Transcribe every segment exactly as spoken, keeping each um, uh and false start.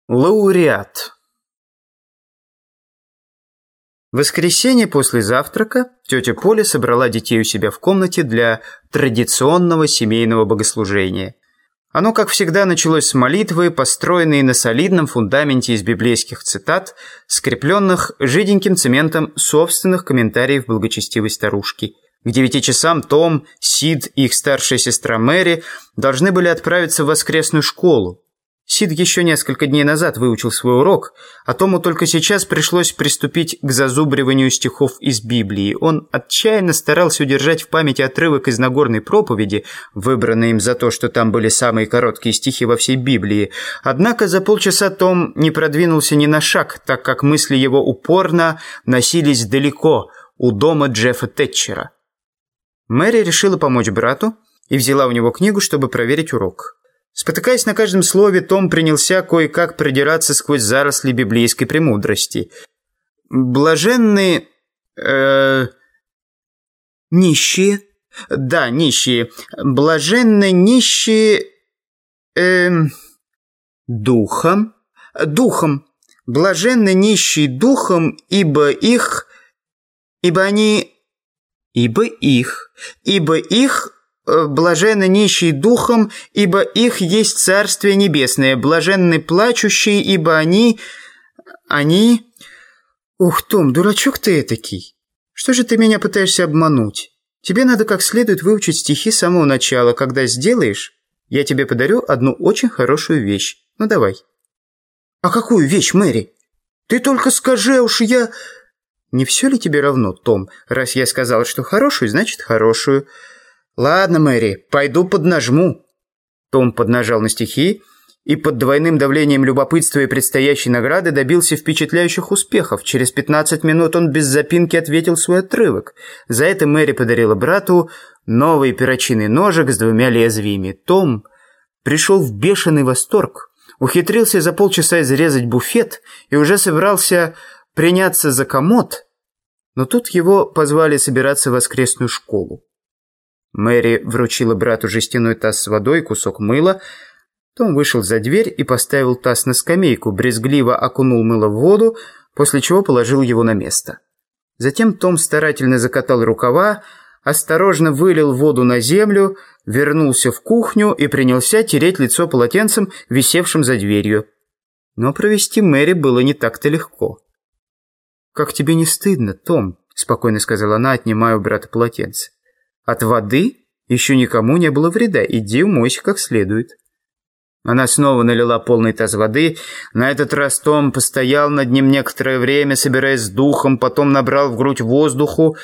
Лауреат. В воскресенье после завтрака тетя Поля собрала детей у себя в комнате для традиционного семейного богослужения. Оно, как всегда, началось с молитвы, построенной на солидном фундаменте из библейских цитат, скрепленных жиденьким цементом собственных комментариев благочестивой старушки. К девяти часам Том, Сид и их старшая сестра Мэри должны были отправиться в воскресную школу. Сид еще несколько дней назад выучил свой урок, а Тому только сейчас пришлось приступить к зазубриванию стихов из Библии. Он отчаянно старался удержать в памяти отрывок из Нагорной проповеди, выбранный им за то, что там были самые короткие стихи во всей Библии. Однако за полчаса Том не продвинулся ни на шаг, так как мысли его упорно носились далеко, у дома Джеффа Тэтчера. Мэри решила помочь брату и взяла у него книгу, чтобы проверить урок. Спотыкаясь на каждом слове, Том принялся кое-как продираться сквозь заросли библейской премудрости. Блаженные... Э, нищие. Да, нищие. Блаженны нищие... Э, духом. Духом. Блаженны нищие духом, ибо их... Ибо они... Ибо их... Ибо их... Блаженны нищие духом, ибо их есть Царствие Небесное. Блаженны плачущие, ибо они... Они... Ух, Том, дурачок ты этакий. Что же ты меня пытаешься обмануть? Тебе надо как следует выучить стихи с самого начала. Когда сделаешь, я тебе подарю одну очень хорошую вещь. Ну, давай. А какую вещь, Мэри? Ты только скажи, уж я... Не все ли тебе равно, Том? Раз я сказал, что хорошую, значит хорошую. «Ладно, Мэри, пойду поднажму». Том поднажал на стихи и под двойным давлением любопытства и предстоящей награды добился впечатляющих успехов. Через пятнадцать минут он без запинки ответил свой отрывок. За это Мэри подарила брату новый перочинный ножик с двумя лезвиями. Том пришел в бешеный восторг, ухитрился за полчаса изрезать буфет и уже собирался приняться за комод, но тут его позвали собираться в воскресную школу. Мэри вручила брату жестяной таз с водой и кусок мыла. Том вышел за дверь и поставил таз на скамейку, брезгливо окунул мыло в воду, после чего положил его на место. Затем Том старательно закатал рукава, осторожно вылил воду на землю, вернулся в кухню и принялся тереть лицо полотенцем, висевшим за дверью. Но провести Мэри было не так-то легко. «Как тебе не стыдно, Том?» – спокойно сказала она, отнимая у брата полотенце. «От воды еще никому не было вреда. Иди умойся как следует». Она снова налила полный таз воды. На этот раз Том постоял над ним некоторое время, собираясь с духом, потом набрал в грудь воздуху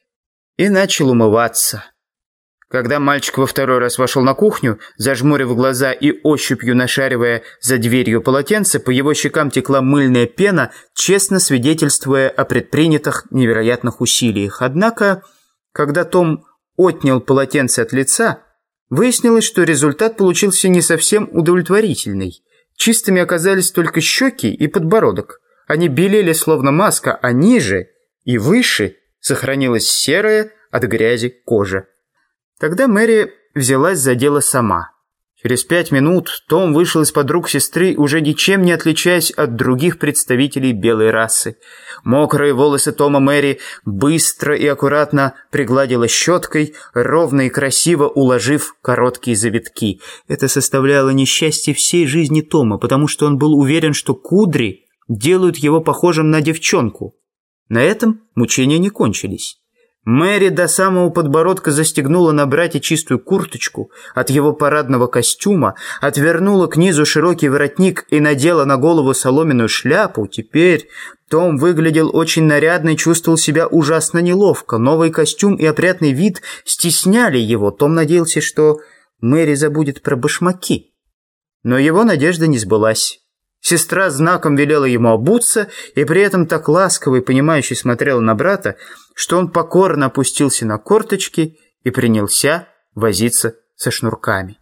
и начал умываться. Когда мальчик во второй раз вошел на кухню, зажмурив глаза и ощупью нашаривая за дверью полотенце, по его щекам текла мыльная пена, честно свидетельствуя о предпринятых невероятных усилиях. Однако, когда Том отнял полотенце от лица, выяснилось, что результат получился не совсем удовлетворительный. Чистыми оказались только щеки и подбородок. Они белели словно маска, а ниже и выше сохранилась серая от грязи кожа. Тогда Мэри взялась за дело сама. Через пять минут Том вышел из-под рук сестры, уже ничем не отличаясь от других представителей белой расы. Мокрые волосы Тома Мэри быстро и аккуратно пригладила щеткой, ровно и красиво уложив короткие завитки. Это составляло несчастье всей жизни Тома, потому что он был уверен, что кудри делают его похожим на девчонку. На этом мучения не кончились. Мэри до самого подбородка застегнула на брате чистую курточку от его парадного костюма, отвернула к низу широкий воротник и надела на голову соломенную шляпу. Теперь Том выглядел очень нарядно и чувствовал себя ужасно неловко. Новый костюм и опрятный вид стесняли его. Том надеялся, что Мэри забудет про башмаки. Но его надежда не сбылась. Сестра знаком велела ему обуться и при этом так ласково и понимающе смотрела на брата, что он покорно опустился на корточки и принялся возиться со шнурками.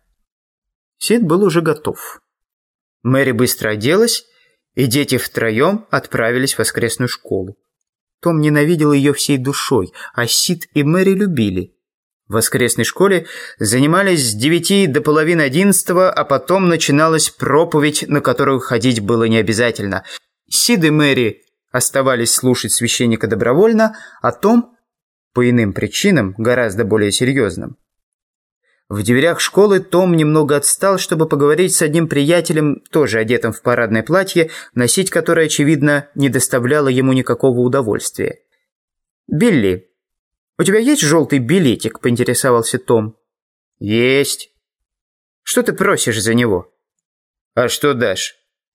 Сид был уже готов. Мэри быстро оделась, и дети втроем отправились в воскресную школу. Том ненавидел ее всей душой, а Сид и Мэри любили. В воскресной школе занимались с девяти до половины одиннадцатого, а потом начиналась проповедь, на которую ходить было не обязательно. Сид и Мэри оставались слушать священника добровольно, а Том, по иным причинам, гораздо более серьезным. В дверях школы Том немного отстал, чтобы поговорить с одним приятелем, тоже одетым в парадное платье, носить которое, очевидно, не доставляло ему никакого удовольствия. «Билли, у тебя есть желтый билетик?» – поинтересовался Том. «Есть». «Что ты просишь за него?» «А что дашь?»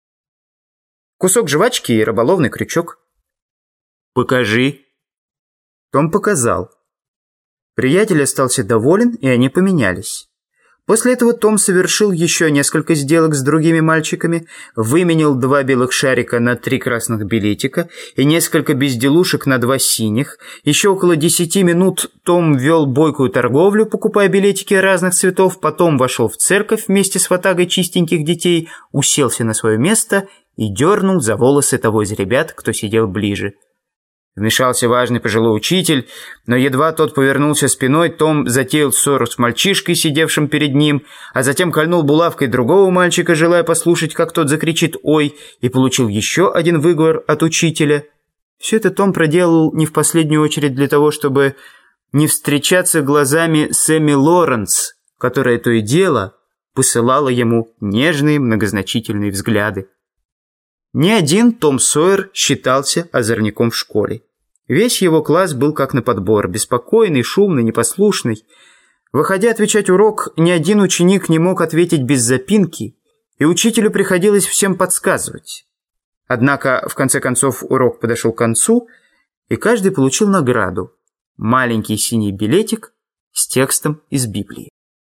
«Кусок жвачки и рыболовный крючок». «Покажи». Том показал. Приятель остался доволен, и они поменялись. После этого Том совершил еще несколько сделок с другими мальчиками, выменял два белых шарика на три красных билетика и несколько безделушек на два синих. Еще около десяти минут Том вел бойкую торговлю, покупая билетики разных цветов, потом вошел в церковь вместе с ватагой чистеньких детей, уселся на свое место и дернул за волосы того из ребят, кто сидел ближе. Вмешался важный пожилой учитель, но едва тот повернулся спиной, Том затеял ссору с мальчишкой, сидевшим перед ним, а затем кольнул булавкой другого мальчика, желая послушать, как тот закричит «Ой!», и получил еще один выговор от учителя. Все это Том проделал не в последнюю очередь для того, чтобы не встречаться глазами с Эмми Лоренс, которая то и дело посылала ему нежные многозначительные взгляды. Ни один Том Сойер считался озорником в школе. Весь его класс был как на подбор, беспокойный, шумный, непослушный. Выходя отвечать урок, ни один ученик не мог ответить без запинки, и учителю приходилось всем подсказывать. Однако, в конце концов, урок подошел к концу, и каждый получил награду – маленький синий билетик с текстом из Библии.